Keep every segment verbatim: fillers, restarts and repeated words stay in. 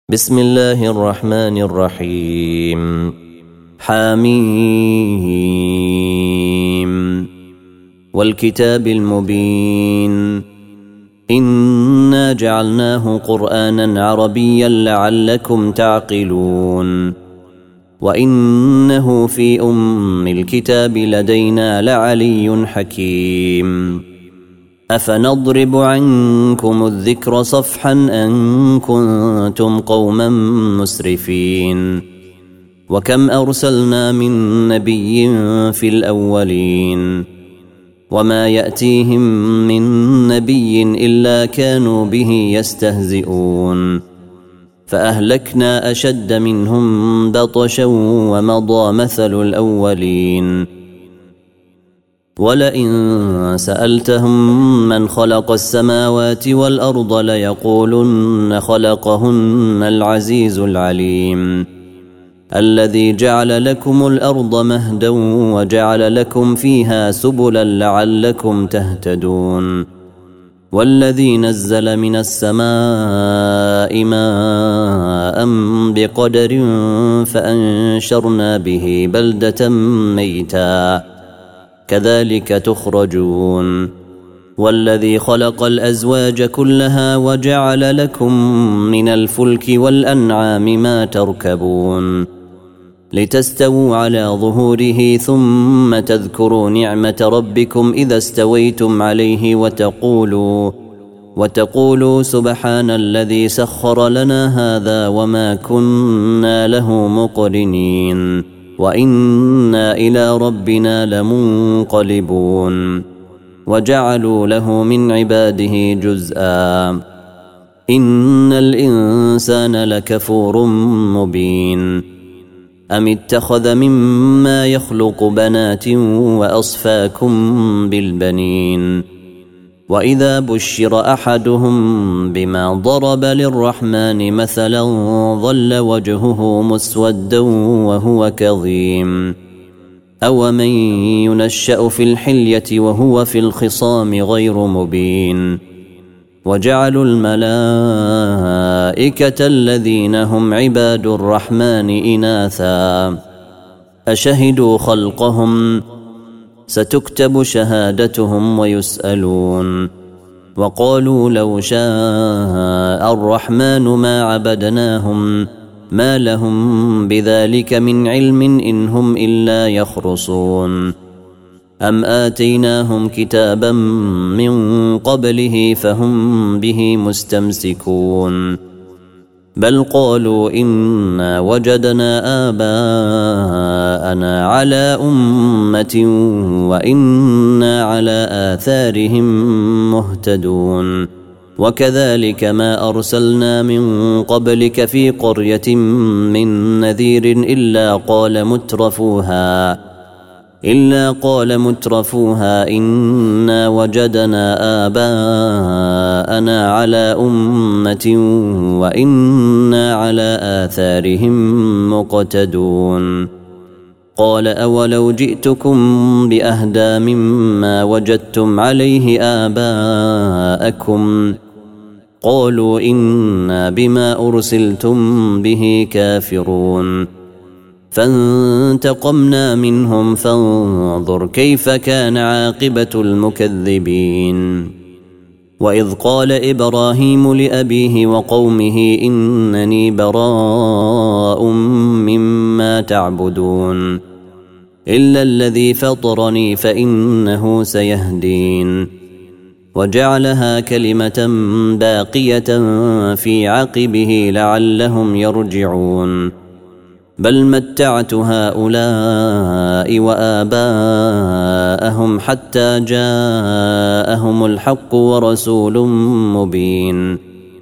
بسم الله الرحمن الرحيم. حميم والكتاب المبين إنا جعلناه قرآنا عربيا لعلكم تعقلون وإنه في أم الكتاب لدينا لعلي حكيم. أفنضرب عنكم الذكر صفحا أن كنتم قوما مسرفين وكم أرسلنا من نبي في الأولين وما يأتيهم من نبي إلا كانوا به يستهزئون فأهلكنا أشد منهم بطشا ومضى مثل الأولين. ولئن سألتهم من خلق السماوات والأرض ليقولن خلقهن العزيز العليم الذي جعل لكم الأرض مهدا وجعل لكم فيها سبلا لعلكم تهتدون والذي نزل من السماء ماء بقدر فأنشرنا به بلدة ميتا كذلك تخرجون والذي خلق الأزواج كلها وجعل لكم من الفلك والأنعام ما تركبون لتستووا على ظهوره ثم تذكروا نعمة ربكم إذا استويتم عليه وتقولوا وتقولوا سبحان الذي سخر لنا هذا وما كنا له مقرنين وإنا إلى ربنا لمنقلبون. وجعلوا له من عباده جزءا إن الإنسان لكفور مبين. أم اتخذ مما يخلق بنات وأصفاكم بالبنين وإذا بشر أحدهم بما ضرب للرحمن مثلا ظل وجهه مسودا وهو كظيم أومن ينشأ في الحلية وهو في الخصام غير مبين. وجعلوا الملائكة الذين هم عباد الرحمن إناثا أشهدوا خلقهم ستكتب شهادتهم ويسألون وقالوا لو شاء الرحمن ما عبدناهم ما لهم بذلك من علم إن هم إلا يخرصون أم آتيناهم كتابا من قبله فهم به مستمسكون بل قالوا إنا وجدنا آباءنا على أمة وإنا على آثارهم مهتدون وكذلك ما أرسلنا من قبلك في قرية من نذير إلا قال مترفوها إلا قال مترفوها إنا وجدنا آباءنا على أمة وإنا على آثارهم مقتدون. قال أولو جئتكم بأهدى مما وجدتم عليه آباءكم قالوا إنا بما أرسلتم به كافرون فانتقمنا منهم فانظر كيف كان عاقبة المكذبين. وإذ قال إبراهيم لأبيه وقومه إنني براء مما تعبدون إلا الذي فطرني فإنه سيهدين وجعلها كلمة باقية في عقبه لعلهم يرجعون بل متعت هؤلاء وآباءهم حتى جاءهم الحق ورسول مبين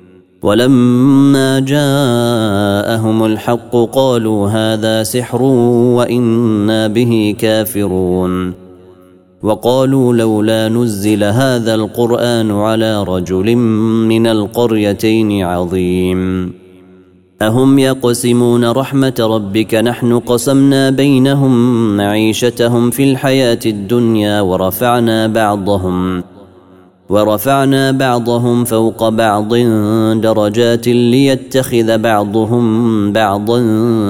ولما جاءهم الحق قالوا هذا سحر وإنا به كافرون وقالوا لولا نزل هذا القرآن على رجل من القريتين عظيم أهم يقسمون رحمة ربك نحن قسمنا بينهم معيشتهم في الحياة الدنيا ورفعنا بعضهم ورفعنا بعضهم فوق بعض درجات ليتخذ بعضهم بعضا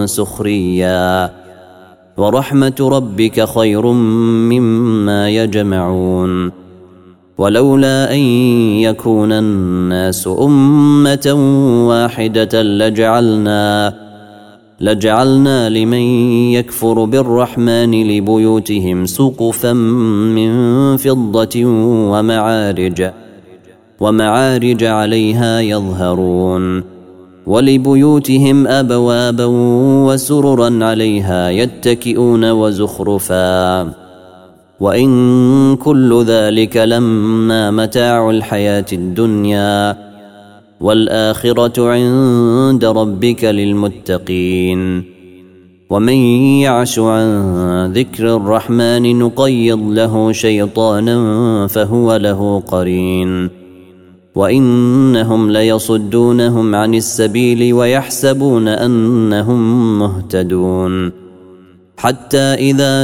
سخريا ورحمة ربك خير مما يجمعون ولولا أن يكون الناس أمة واحدة لجعلنا لجعلنا لمن يكفر بالرحمن لبيوتهم سقفا من فضة ومعارج ومعارج عليها يظهرون ولبيوتهم أبوابا وسررا عليها يتكئون وزخرفا وإن كل ذلك لما متاع الحياة الدنيا والآخرة عند ربك للمتقين ومن يعش عن ذكر الرحمن نقيض له شيطانا فهو له قرين وإنهم ليصدونهم عن السبيل ويحسبون أنهم مهتدون حتى إذا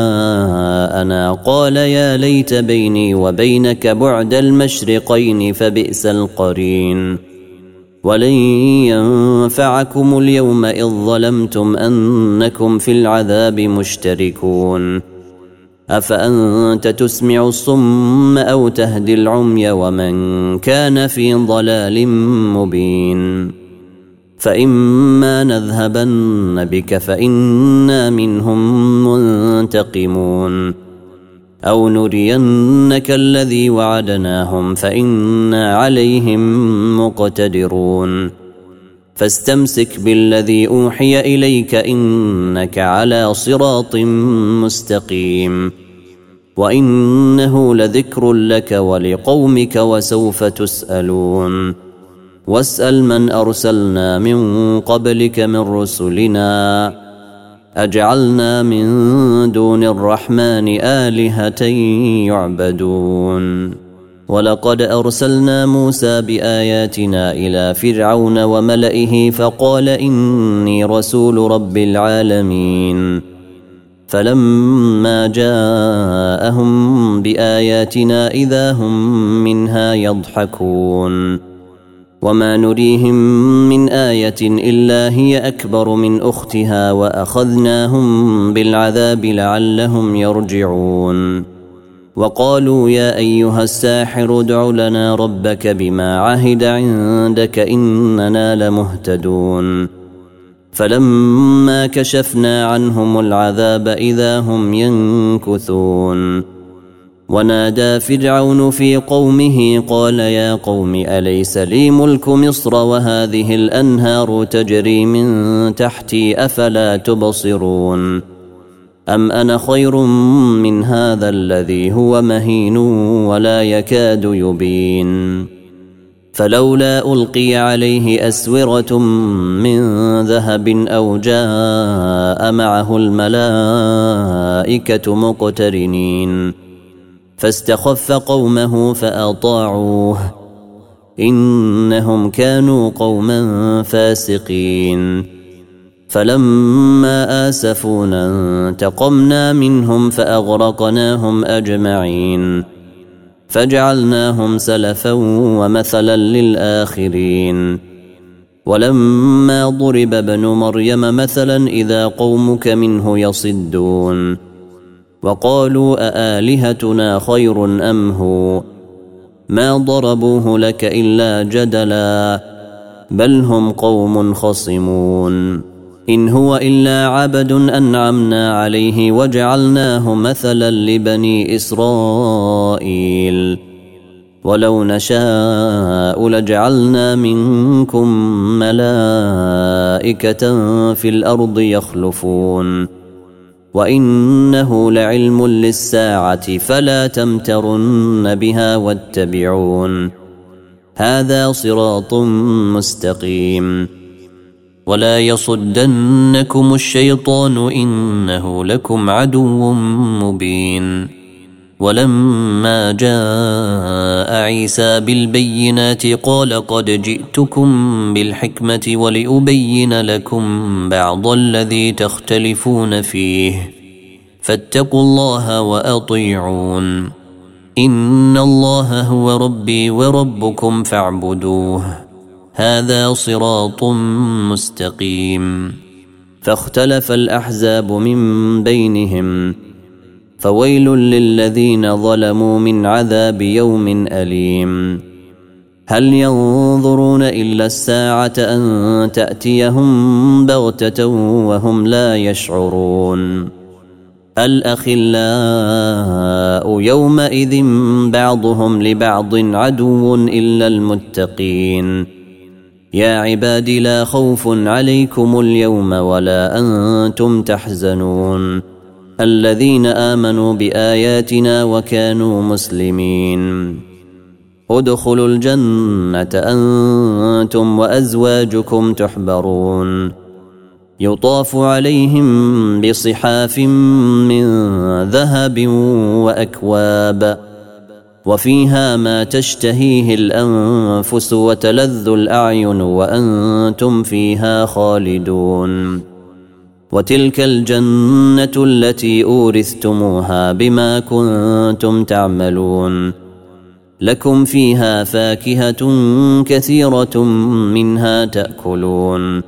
جاءنا قال يا ليت بيني وبينك بعد المشرقين فبئس القرين ولن ينفعكم اليوم إذ ظلمتم أنكم في العذاب مشتركون أفأنت تسمع الصم أو تهدي العمي ومن كان في ضلال مبين فإما نذهبن بك فإنا منهم منتقمون أو نرينك الذي وعدناهم فإنا عليهم مقتدرون فاستمسك بالذي أوحي إليك إنك على صراط مستقيم وإنه لذكر لك ولقومك وسوف تسألون واسأل من أرسلنا من قبلك من رسلنا أجعلنا من دون الرحمن آلهة يعبدون ولقد أرسلنا موسى بآياتنا إلى فرعون وملئه فقال إني رسول رب العالمين فلما جاءهم بآياتنا إذا هم منها يضحكون وما نريهم من آية إلا هي أكبر من أختها وأخذناهم بالعذاب لعلهم يرجعون وقالوا يا أيها الساحر ادع لنا ربك بما عهد عندك إننا لمهتدون فلما كشفنا عنهم العذاب إذا هم ينكثون ونادى فرعون في قومه قال يا قوم أليس لي ملك مصر وهذه الأنهار تجري من تحتي أفلا تبصرون أم أنا خير من هذا الذي هو مهين ولا يكاد يبين فلولا ألقي عليه أسورة من ذهب أو جاء معه الملائكة مقترنين فاستخف قومه فأطاعوه إنهم كانوا قوما فاسقين فلما آسفونا انتقمنا منهم فأغرقناهم أجمعين فجعلناهم سلفا ومثلا للآخرين ولما ضرب ابن مريم مثلا إذا قومك منه يصدون وقالوا أآلهتنا خير أم هو ما ضربوه لك إلا جدلا بل هم قوم خصمون إن هو إلا عبد أنعمنا عليه وجعلناه مثلا لبني إسرائيل ولو نشاء لجعلنا منكم ملائكة في الأرض يخلفون وإنه لعلم للساعة فلا تمترن بها واتبعون هذا صراط مستقيم ولا يصدنكم الشيطان إنه لكم عدو مبين ولما جاء عيسى بالبينات قال قد جئتكم بالحكمة ولأبين لكم بعض الذي تختلفون فيه فاتقوا الله وأطيعون إن الله هو ربي وربكم فاعبدوه هذا صراط مستقيم. فاختلف الأحزاب من بينهم فويل للذين ظلموا من عذاب يوم أليم. هل ينظرون إلا الساعة أن تأتيهم بغتة وهم لا يشعرون. الأخلاء يومئذ بعضهم لبعض عدو إلا المتقين. يا عباد لا خوف عليكم اليوم ولا أنتم تحزنون الذين آمنوا بآياتنا وكانوا مسلمين. ادخلوا الجنة أنتم وأزواجكم تحبرون يطاف عليهم بصحاف من ذهب وأكواب وفيها ما تشتهيه الأنفس وتلذ الأعين وأنتم فيها خالدون. وتلك الجنة التي أورثتموها بما كنتم تعملون لكم فيها فاكهة كثيرة منها تأكلون.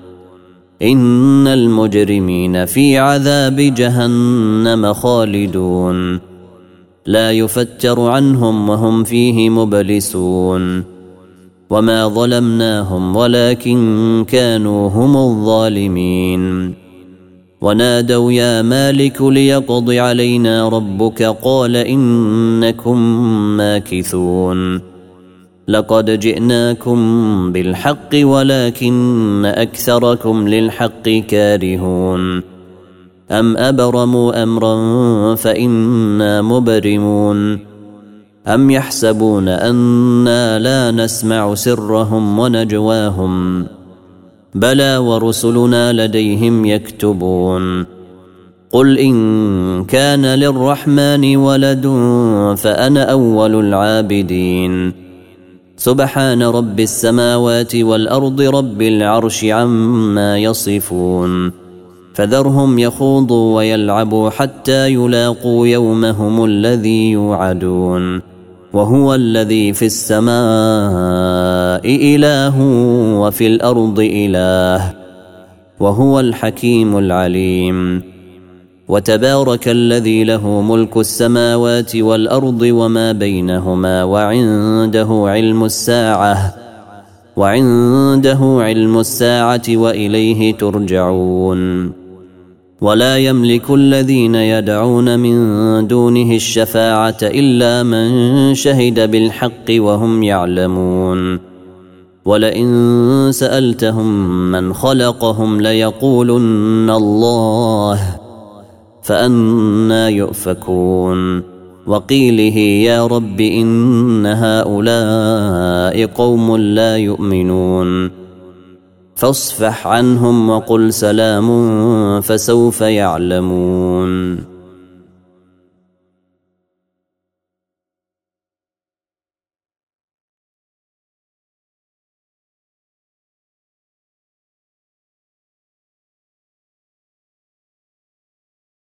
إن المجرمين في عذاب جهنم خالدون لا يفتر عنهم وهم فيه مبلسون. وما ظلمناهم ولكن كانوا هم الظالمين. ونادوا يا مالك ليقض علينا ربك قال إنكم ماكثون. لقد جئناكم بالحق ولكن أكثركم للحق كارهون. أم أبرموا أمرا فإنا مبرمون. أم يحسبون أنا لا نسمع سرهم ونجواهم بلى ورسلنا لديهم يكتبون. قل إن كان للرحمن ولد فأنا أول العابدين. سبحان رب السماوات والأرض رب العرش عما يصفون. فذرهم يخوضوا ويلعبوا حتى يلاقوا يومهم الذي يوعدون. وهو الذي في السماء إله وفي الأرض إله وهو الحكيم العليم. وتبارك الذي له ملك السماوات والأرض وما بينهما وعنده علم الساعة وعنده علم الساعة وإليه ترجعون. ولا يملك الذين يدعون من دونه الشفاعة إلا من شهد بالحق وهم يعلمون. ولئن سألتهم من خلقهم ليقولن الله فأنى يؤفكون. وقيله يا رب إن هؤلاء قوم لا يؤمنون فاصفح عنهم وقل سلام فسوف يعلمون.